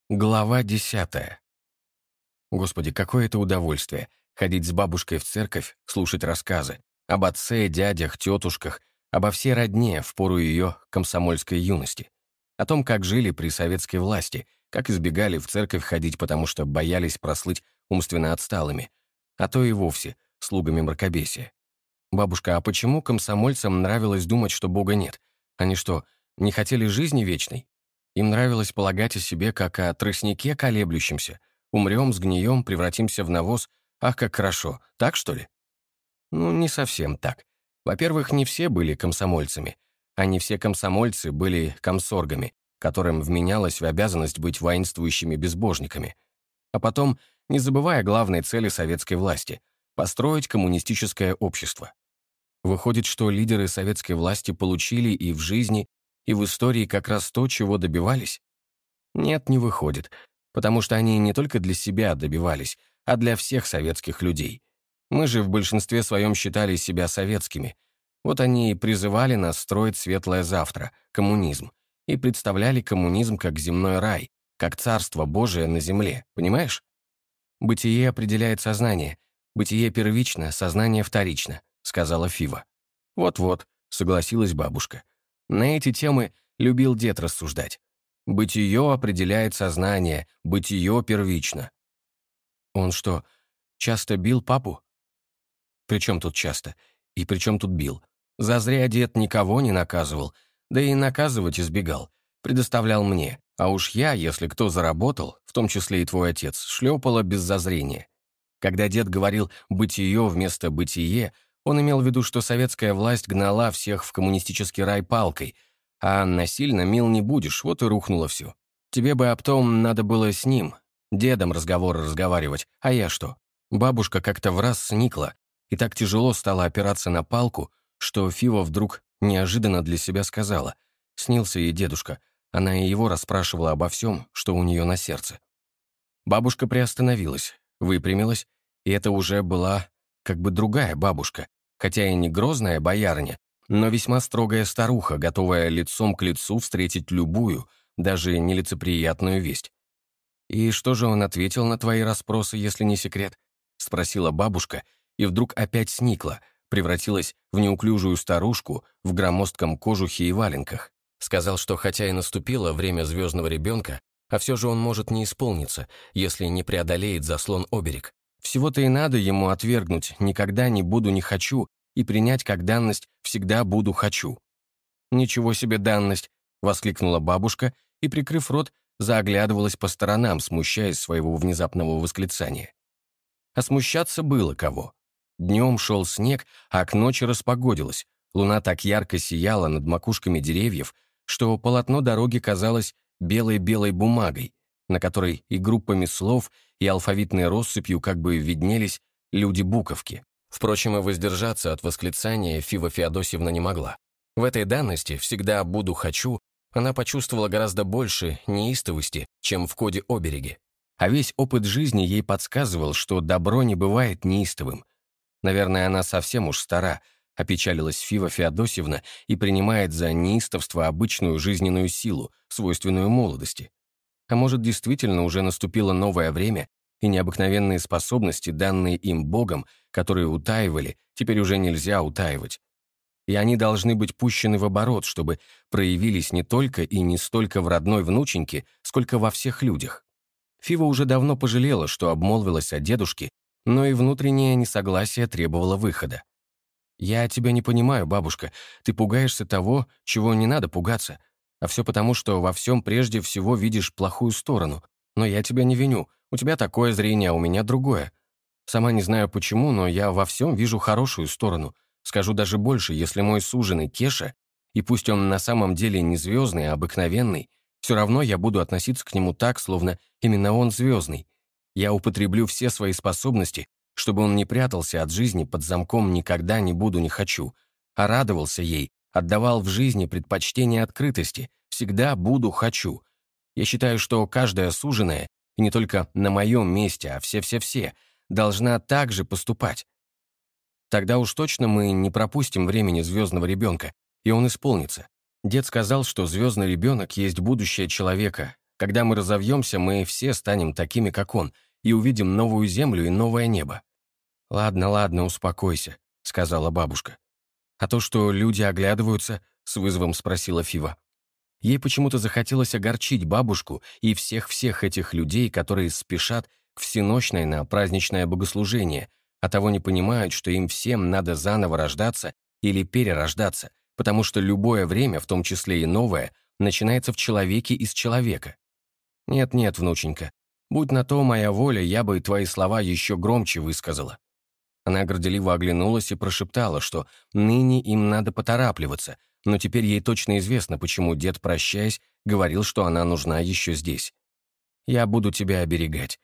Глава 10. Господи, какое это удовольствие — ходить с бабушкой в церковь, слушать рассказы об отце, дядях, тетушках, обо всей родне в пору ее комсомольской юности, о том, как жили при советской власти, как избегали в церковь ходить, потому что боялись прослыть умственно отсталыми, а то и вовсе слугами мракобесия. «Бабушка, а почему комсомольцам нравилось думать, что Бога нет? Они что, не хотели жизни вечной? Им нравилось полагать о себе, как о тростнике колеблющемся. Умрем, сгнием, превратимся в навоз. Ах, как хорошо. Так, что ли?» Ну, не совсем так. Во-первых, не все были комсомольцами, а не все комсомольцы были комсоргами, которым вменялось в обязанность быть воинствующими безбожниками. А потом, не забывая главной цели советской власти — построить коммунистическое общество. Выходит, что лидеры советской власти получили и в жизни, и в истории как раз то, чего добивались? Нет, не выходит, потому что они не только для себя добивались, а для всех советских людей. Мы же в большинстве своем считали себя советскими. Вот они и призывали нас строить светлое завтра, коммунизм, и представляли коммунизм как земной рай, как царство Божие на земле, понимаешь? «Бытие определяет сознание. Бытие первично, сознание вторично», — сказала Фива. «Вот-вот», — согласилась бабушка. На эти темы любил дед рассуждать. «Бытие определяет сознание, бытие первично». Он что, часто бил папу? При чем тут часто? И при чем тут бил? Зазря дед никого не наказывал, да и наказывать избегал. Предоставлял мне, а уж я, если кто заработал, в том числе и твой отец, шлепала без зазрения. Когда дед говорил «бытие» вместо «бытие», он имел в виду, что советская власть гнала всех в коммунистический рай палкой, а насильно мил не будешь, вот и рухнуло все. Тебе бы об том надо было с ним, дедом разговаривать, а я что? Бабушка как-то враз сникла, и так тяжело стала опираться на палку, что Фива вдруг неожиданно для себя сказала. Снился ей дедушка, она и его расспрашивала обо всем, что у нее на сердце. Бабушка приостановилась, выпрямилась, и это уже была как бы другая бабушка, хотя и не грозная боярыня, но весьма строгая старуха, готовая лицом к лицу встретить любую, даже нелицеприятную весть. «И что же он ответил на твои расспросы, если не секрет?» — спросила бабушка, и вдруг опять сникла, превратилась в неуклюжую старушку в громоздком кожухе и валенках. Сказал, что хотя и наступило время звездного ребенка, а все же он может не исполниться, если не преодолеет заслон-оберег. Всего-то и надо ему отвергнуть «никогда не буду, не хочу» и принять как данность «всегда буду, хочу». «Ничего себе данность!» — воскликнула бабушка и, прикрыв рот, заоглядывалась по сторонам, смущаясь своего внезапного восклицания. А смущаться было кого. Днем шел снег, а к ночи распогодилось. Луна так ярко сияла над макушками деревьев, что полотно дороги казалось белой-белой бумагой, на которой и группами слов, и алфавитной россыпью как бы виднелись люди-буковки. Впрочем, и воздержаться от восклицания Фива Феодосьевна не могла. В этой данности «всегда буду, хочу» она почувствовала гораздо больше неистовости, чем в коде обереги. А весь опыт жизни ей подсказывал, что добро не бывает неистовым. Наверное, она совсем уж стара, опечалилась Фива Феодосьевна и принимает за неистовство обычную жизненную силу, свойственную молодости. А может, действительно уже наступило новое время, и необыкновенные способности, данные им Богом, которые утаивали, теперь уже нельзя утаивать. И они должны быть пущены в оборот, чтобы проявились не только и не столько в родной внученьке, сколько во всех людях. Фива уже давно пожалела, что обмолвилась о дедушке, но и внутреннее несогласие требовало выхода. «Я тебя не понимаю, бабушка. Ты пугаешься того, чего не надо пугаться. А все потому, что во всем прежде всего видишь плохую сторону. Но я тебя не виню. У тебя такое зрение, а у меня другое. Сама не знаю почему, но я во всем вижу хорошую сторону. Скажу даже больше, если мой суженый Кеша, и пусть он на самом деле не звездный, а обыкновенный, все равно я буду относиться к нему так, словно именно он звездный. Я употреблю все свои способности, чтобы он не прятался от жизни под замком «никогда не буду, не хочу», а радовался ей, отдавал в жизни предпочтение открытости, всегда буду, хочу. Я считаю, что каждая суженая, и не только на моем месте, а все-все-все, должна так же поступать. Тогда уж точно мы не пропустим времени звездного ребенка, и он исполнится. Дед сказал, что звездный ребенок есть будущее человека, Когда мы разовьемся, мы все станем такими, как он, и увидим новую землю и новое небо». «Ладно, ладно, успокойся», — сказала бабушка. «А то, что люди оглядываются?» — с вызовом спросила Фива. Ей почему-то захотелось огорчить бабушку и всех-всех этих людей, которые спешат к всенощной на праздничное богослужение, а того не понимают, что им всем надо заново рождаться или перерождаться, потому что любое время, в том числе и новое, начинается в человеке из человека. «Нет-нет, внученька, будь на то моя воля, я бы твои слова еще громче высказала». Она горделиво оглянулась и прошептала, что ныне им надо поторапливаться, но теперь ей точно известно, почему дед, прощаясь, говорил, что она нужна еще здесь. «Я буду тебя оберегать».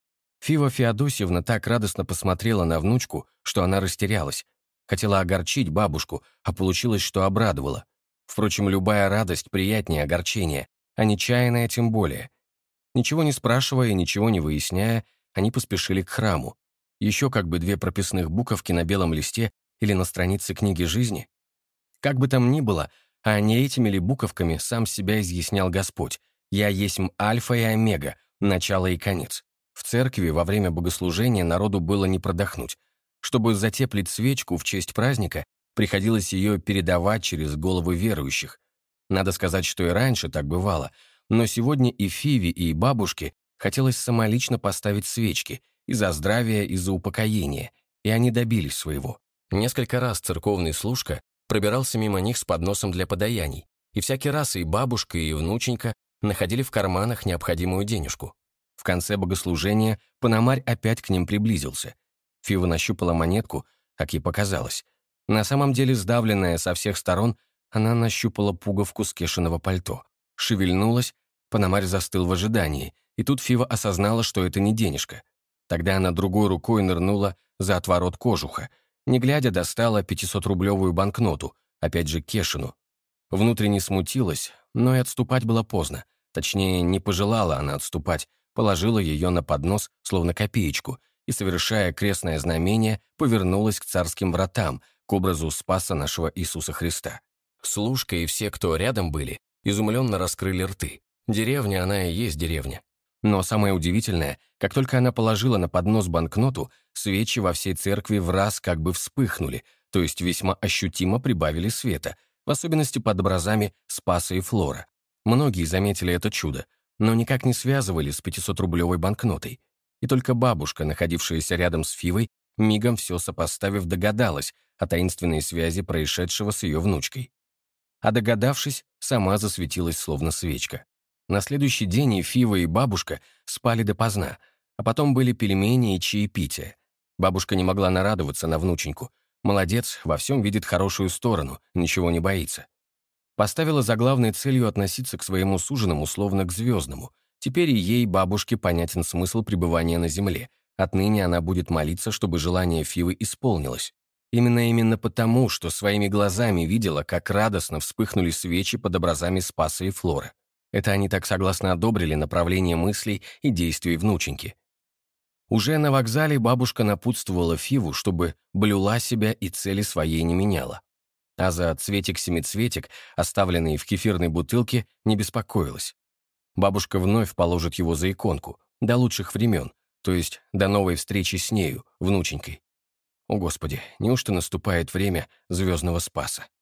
Фива Феодосьевна так радостно посмотрела на внучку, что она растерялась. Хотела огорчить бабушку, а получилось, что обрадовала. Впрочем, любая радость приятнее огорчения, а нечаянная тем более. Ничего не спрашивая и ничего не выясняя, они поспешили к храму. Еще как бы 2 прописных буковки на белом листе или на странице книги жизни. Как бы там ни было, а не этими ли буковками сам себя изъяснял Господь: «Я есмь Альфа и Омега, начало и конец». В церкви во время богослужения народу было не продохнуть. Чтобы затеплить свечку в честь праздника, приходилось ее передавать через головы верующих. Надо сказать, что и раньше так бывало, но сегодня и Фиве, и бабушке хотелось самолично поставить свечки и за здравие, и за упокоение, и они добились своего. Несколько раз церковный служка пробирался мимо них с подносом для подаяний, и всякий раз и бабушка, и внученька находили в карманах необходимую денежку. В конце богослужения Пономарь опять к ним приблизился. Фива нащупала монетку, как ей показалось. На самом деле, сдавленная со всех сторон, она нащупала пуговку с Кешиного пальто. Шевельнулась, Пономарь застыл в ожидании, и тут Фива осознала, что это не денежка. Тогда она другой рукой нырнула за отворот кожуха, не глядя достала 500-рублевую банкноту, опять же Кешину. Внутренне смутилась, но и отступать было поздно. Точнее, не пожелала она отступать, положила ее на поднос, словно копеечку, и, совершая крестное знамение, повернулась к царским вратам, к образу Спаса нашего Иисуса Христа. Служка и все, кто рядом были, изумленно раскрыли рты. Деревня она и есть деревня. Но самое удивительное, как только она положила на поднос банкноту, свечи во всей церкви враз как бы вспыхнули, то есть весьма ощутимо прибавили света, в особенности под образами Спаса и Флора. Многие заметили это чудо, но никак не связывали с 500-рублевой банкнотой. И только бабушка, находившаяся рядом с Фивой, мигом все сопоставив, догадалась о таинственной связи происшедшего с ее внучкой. А догадавшись, сама засветилась словно свечка. На следующий день и Фива, и бабушка спали допоздна, а потом были пельмени и чаепитие. Бабушка не могла нарадоваться на внученьку. Молодец, во всем видит хорошую сторону, ничего не боится. Поставила за главной целью относиться к своему суженому словно к звездному. Теперь и ей, бабушке, понятен смысл пребывания на земле. Отныне она будет молиться, чтобы желание Фивы исполнилось. Именно потому, что своими глазами видела, как радостно вспыхнули свечи под образами Спаса и Флоры. Это они так согласно одобрили направление мыслей и действий внученьки. Уже на вокзале бабушка напутствовала Фиву, чтобы блюла себя и цели своей не меняла. А за цветик-семицветик, оставленный в кефирной бутылке, не беспокоилась. Бабушка вновь положит его за иконку, до лучших времен, то есть до новой встречи с нею, внученькой. О, Господи, неужто наступает время звездного спаса?